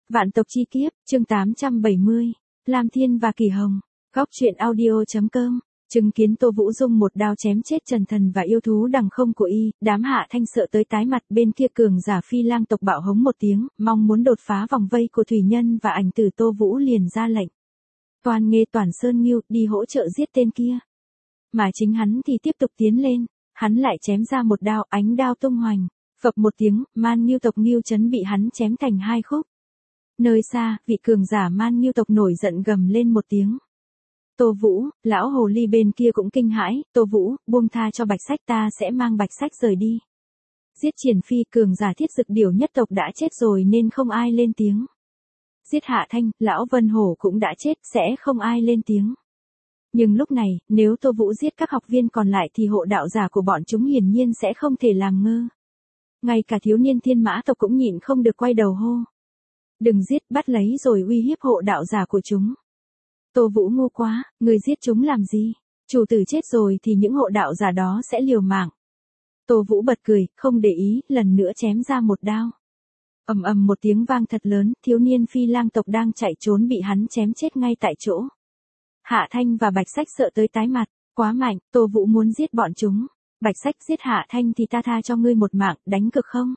Vạn tộc chi kiếp, chương 870, Lam Thiên và Kỳ Hồng, góc truyện audio.com, chứng kiến Tô Vũ Dung một đao chém chết Trần Thần và yêu thú đằng không của y, đám Hạ Thanh sợ tới tái mặt, bên kia cường giả Phi Lang tộc bạo hống một tiếng, mong muốn đột phá vòng vây của Thủy Nhân và ảnh tử Tô Vũ liền ra lệnh. Toàn Nghê Toàn Sơn Ngưu đi hỗ trợ giết tên kia. Mà chính hắn thì tiếp tục tiến lên, hắn lại chém ra một đao, ánh đao tung hoành. Phập một tiếng, Man Ngưu tộc Ngưu Chấn bị hắn chém thành hai khúc. Nơi xa, vị cường giả Man Ngưu tộc nổi giận gầm lên một tiếng. Tô Vũ, lão hồ ly bên kia cũng kinh hãi, Tô Vũ, buông tha cho Bạch Sách, ta sẽ mang Bạch Sách rời đi. Giết Triển Phi, cường giả Thiết Dực Điểu nhất tộc đã chết rồi nên không ai lên tiếng. Giết Hạ Thanh, lão Vân Hổ cũng đã chết, sẽ không ai lên tiếng. Nhưng lúc này, nếu Tô Vũ giết các học viên còn lại thì hộ đạo giả của bọn chúng hiển nhiên sẽ không thể làm ngơ. Ngay cả thiếu niên Thiên Mã tộc cũng nhịn không được quay đầu hô. Đừng giết, bắt lấy rồi uy hiếp hộ đạo giả của chúng. Tô Vũ ngu quá, người giết chúng làm gì? Chủ tử chết rồi thì những hộ đạo giả đó sẽ liều mạng. Tô Vũ bật cười, không để ý, lần nữa chém ra một đao. Ầm ầm một tiếng vang thật lớn, thiếu niên Phi Lang tộc đang chạy trốn bị hắn chém chết ngay tại chỗ. Hạ Thanh và Bạch Sách sợ tới tái mặt, quá mạnh, Tô Vũ muốn giết bọn chúng. Bạch Sách, giết Hạ Thanh thì ta tha cho ngươi một mạng, đánh cực không?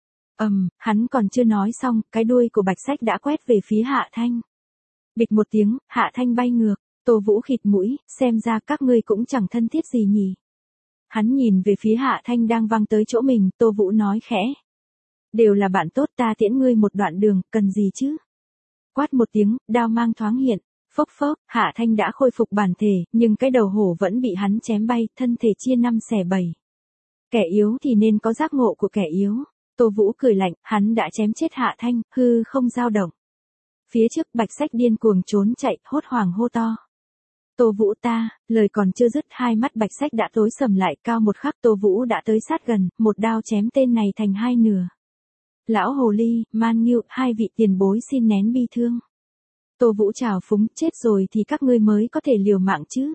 Hắn còn chưa nói xong, cái đuôi của Bạch Sách đã quét về phía Hạ Thanh. Bịch một tiếng, Hạ Thanh bay ngược, Tô Vũ khịt mũi, xem ra các ngươi cũng chẳng thân thiết gì nhỉ. Hắn nhìn về phía Hạ Thanh đang văng tới chỗ mình, Tô Vũ nói khẽ. Đều là bạn tốt, ta tiễn ngươi một đoạn đường, cần gì chứ? Quát một tiếng, đao mang thoáng hiện. Phốc phốc, Hạ Thanh đã khôi phục bản thể, nhưng cái đầu hổ vẫn bị hắn chém bay, thân thể chia 5 xẻ 7. Kẻ yếu thì nên có giác ngộ của kẻ yếu. Tô Vũ cười lạnh, hắn đã chém chết Hạ Thanh, hư không dao động. Phía trước Bạch Sách điên cuồng trốn chạy, hốt hoảng hô to. Tô Vũ ta, lời còn chưa dứt, hai mắt Bạch Sách đã tối sầm lại, cao một khắc Tô Vũ đã tới sát gần, một đao chém tên này thành hai nửa. Lão hồ ly, Man Ngưu, hai vị tiền bối xin nén bi thương. Tô Vũ trào phúng, chết rồi thì các ngươi mới có thể liều mạng chứ.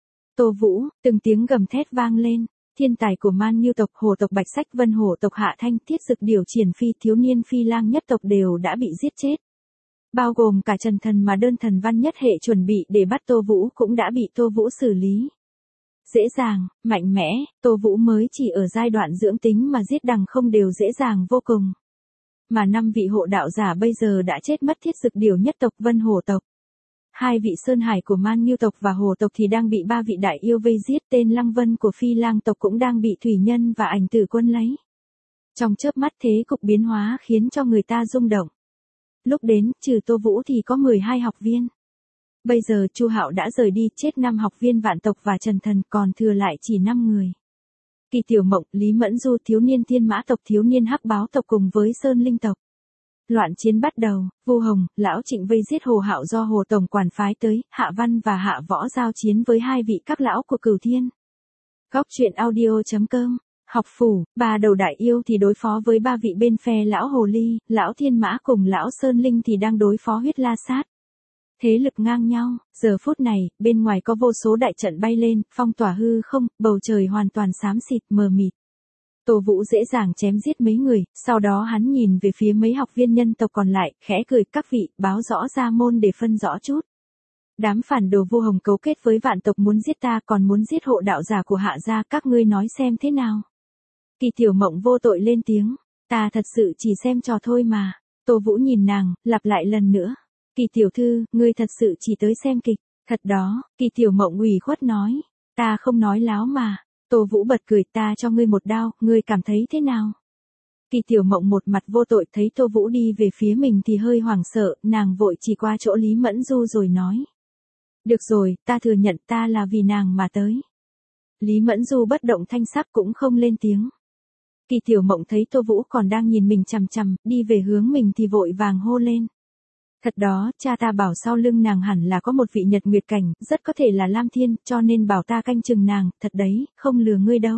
Tô Vũ, từng tiếng gầm thét vang lên, thiên tài của Man Ngưu tộc, Hổ tộc Bạch Sách, Vân Hổ tộc Hạ Thanh, Thiết Dực Điểu Triển Phi, thiếu niên Phi Lang nhất tộc đều đã bị giết chết. Bao gồm cả Trần Thần mà đơn thần văn nhất hệ chuẩn bị để bắt Tô Vũ cũng đã bị Tô Vũ xử lý. Dễ dàng, mạnh mẽ, Tô Vũ mới chỉ ở giai đoạn dưỡng tính mà giết đằng không đều dễ dàng vô cùng. Mà 5 vị hộ đạo giả bây giờ đã chết mất, Thiết Dực Điểu nhất tộc, Vân Hổ tộc. 2 vị Sơn Hải của Man Ngưu tộc và Hổ tộc thì đang bị 3 vị đại yêu vây giết, tên Lăng Vân của Phi Lang tộc cũng đang bị Thủy Nhân và ảnh tử quân lấy. Trong chớp mắt thế cục biến hóa khiến cho người ta rung động. Lúc đến, trừ Tô Vũ thì có 12 học viên. Bây giờ Chu Hạo đã rời đi, chết 5 học viên Vạn tộc và Trần Thần, còn thừa lại chỉ 5 người. Kỳ Tiểu Mộng, Lý Mẫn Du, thiếu niên Thiên Mã tộc, thiếu niên Hắc Báo tộc cùng với Sơn Linh tộc. Loạn chiến bắt đầu, Vu Hồng, Lão Trịnh vây giết Hồ Hạo do Hồ tổng quản phái tới, Hạ Văn và Hạ Võ giao chiến với 2 vị các lão của Cửu Thiên. Góc truyện audio.com, học phủ, 3 đầu đại yêu thì đối phó với 3 vị bên phe Lão Hồ Ly, Lão Thiên Mã cùng Lão Sơn Linh thì đang đối phó Huyết La Sát. Thế lực ngang nhau, giờ phút này, bên ngoài có vô số đại trận bay lên, phong tỏa hư không, bầu trời hoàn toàn xám xịt mờ mịt. Tô Vũ dễ dàng chém giết mấy người, sau đó hắn nhìn về phía mấy học viên nhân tộc còn lại, khẽ cười, các vị, báo rõ ra môn để phân rõ chút. Đám phản đồ Vu Hồng cấu kết với Vạn tộc muốn giết ta, còn muốn giết hộ đạo giả của Hạ gia, các ngươi nói xem thế nào. Kỳ Tiểu Mộng vô tội lên tiếng, ta thật sự chỉ xem trò thôi mà. Tô Vũ nhìn nàng, lặp lại lần nữa. Kỳ tiểu thư, ngươi thật sự chỉ tới xem kịch, thật đó, Kỳ Tiểu Mộng ủy khuất nói, ta không nói láo mà. Tô Vũ bật cười, ta cho ngươi một đao, ngươi cảm thấy thế nào? Kỳ Tiểu Mộng một mặt vô tội, thấy Tô Vũ đi về phía mình thì hơi hoảng sợ, nàng vội chỉ qua chỗ Lý Mẫn Du rồi nói. Được rồi, ta thừa nhận ta là vì nàng mà tới. Lý Mẫn Du bất động thanh sắc cũng không lên tiếng. Kỳ Tiểu Mộng thấy Tô Vũ còn đang nhìn mình chằm chằm, đi về hướng mình thì vội vàng hô lên. Thật đó, cha ta bảo sau lưng nàng hẳn là có một vị Nhật Nguyệt cảnh, rất có thể là Lam Thiên, cho nên bảo ta canh chừng nàng, thật đấy, không lừa ngươi đâu.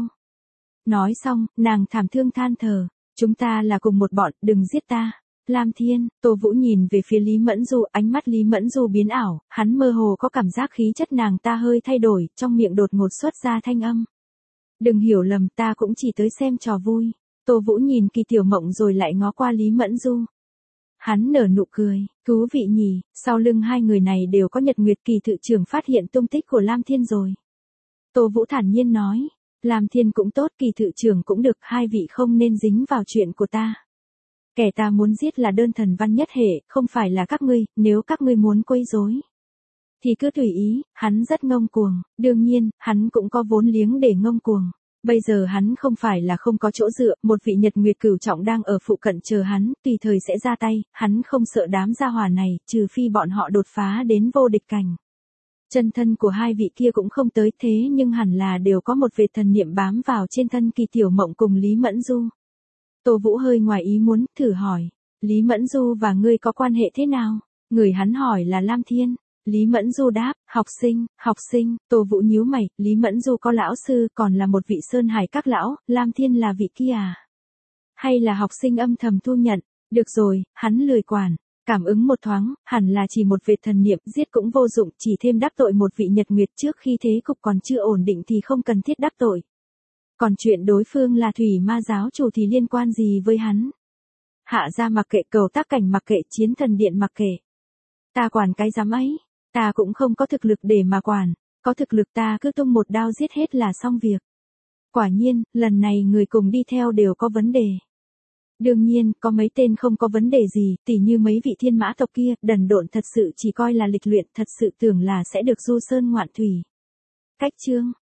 Nói xong, nàng thảm thương than thở, chúng ta là cùng một bọn, đừng giết ta. Lam Thiên, Tô Vũ nhìn về phía Lý Mẫn Du, ánh mắt Lý Mẫn Du biến ảo, hắn mơ hồ có cảm giác khí chất nàng ta hơi thay đổi, trong miệng đột ngột xuất ra thanh âm. Đừng hiểu lầm, ta cũng chỉ tới xem trò vui. Tô Vũ nhìn Kỳ Tiểu Mộng rồi lại ngó qua Lý Mẫn Du. Hắn nở nụ cười, thú vị nhỉ, sau lưng hai người này đều có Nhật Nguyệt Kỳ Thự trưởng phát hiện tung tích của Lam Thiên rồi. Tô Vũ thản nhiên nói, Lam Thiên cũng tốt, Kỳ Thự trưởng cũng được, hai vị không nên dính vào chuyện của ta. Kẻ ta muốn giết là đơn thần văn nhất hệ, không phải là các ngươi, nếu các ngươi muốn quấy rối thì cứ tùy ý, hắn rất ngông cuồng, đương nhiên, hắn cũng có vốn liếng để ngông cuồng. Bây giờ hắn không phải là không có chỗ dựa, một vị Nhật Nguyệt cửu trọng đang ở phụ cận chờ hắn, tùy thời sẽ ra tay, hắn không sợ đám gia hỏa này, trừ phi bọn họ đột phá đến vô địch cảnh. Chân thân của hai vị kia cũng không tới thế nhưng hẳn là đều có một vệt thần niệm bám vào trên thân Kỳ Tiểu Mộng cùng Lý Mẫn Du. Tô Vũ hơi ngoài ý muốn, thử hỏi, Lý Mẫn Du và ngươi có quan hệ thế nào? Người hắn hỏi là Lam Thiên. Lý Mẫn Du đáp, học sinh, Tô Vũ nhíu mày, Lý Mẫn Du có lão sư, còn là một vị Sơn Hải các lão, Lam Thiên là vị kia à? Hay là học sinh âm thầm thu nhận? Được rồi, hắn lười quản. Cảm ứng một thoáng, hẳn là chỉ một vệt thần niệm, giết cũng vô dụng, chỉ thêm đắc tội một vị Nhật Nguyệt trước khi thế cục còn chưa ổn định thì không cần thiết đắc tội. Còn chuyện đối phương là Thủy Ma giáo chủ thì liên quan gì với hắn? Hạ gia mặc kệ, Cầu Tác Cảnh mặc kệ, Chiến Thần Điện mặc kệ. Ta quản cái giám ấy, ta cũng không có thực lực để mà quản, có thực lực ta cứ tung một đao giết hết là xong việc. Quả nhiên, lần này người cùng đi theo đều có vấn đề. Đương nhiên, có mấy tên không có vấn đề gì, tỉ như mấy vị thiên mã tộc kia, đần độn thật sự chỉ coi là lịch luyện, thật sự tưởng là sẽ được du sơn ngoạn thủy. Cách chương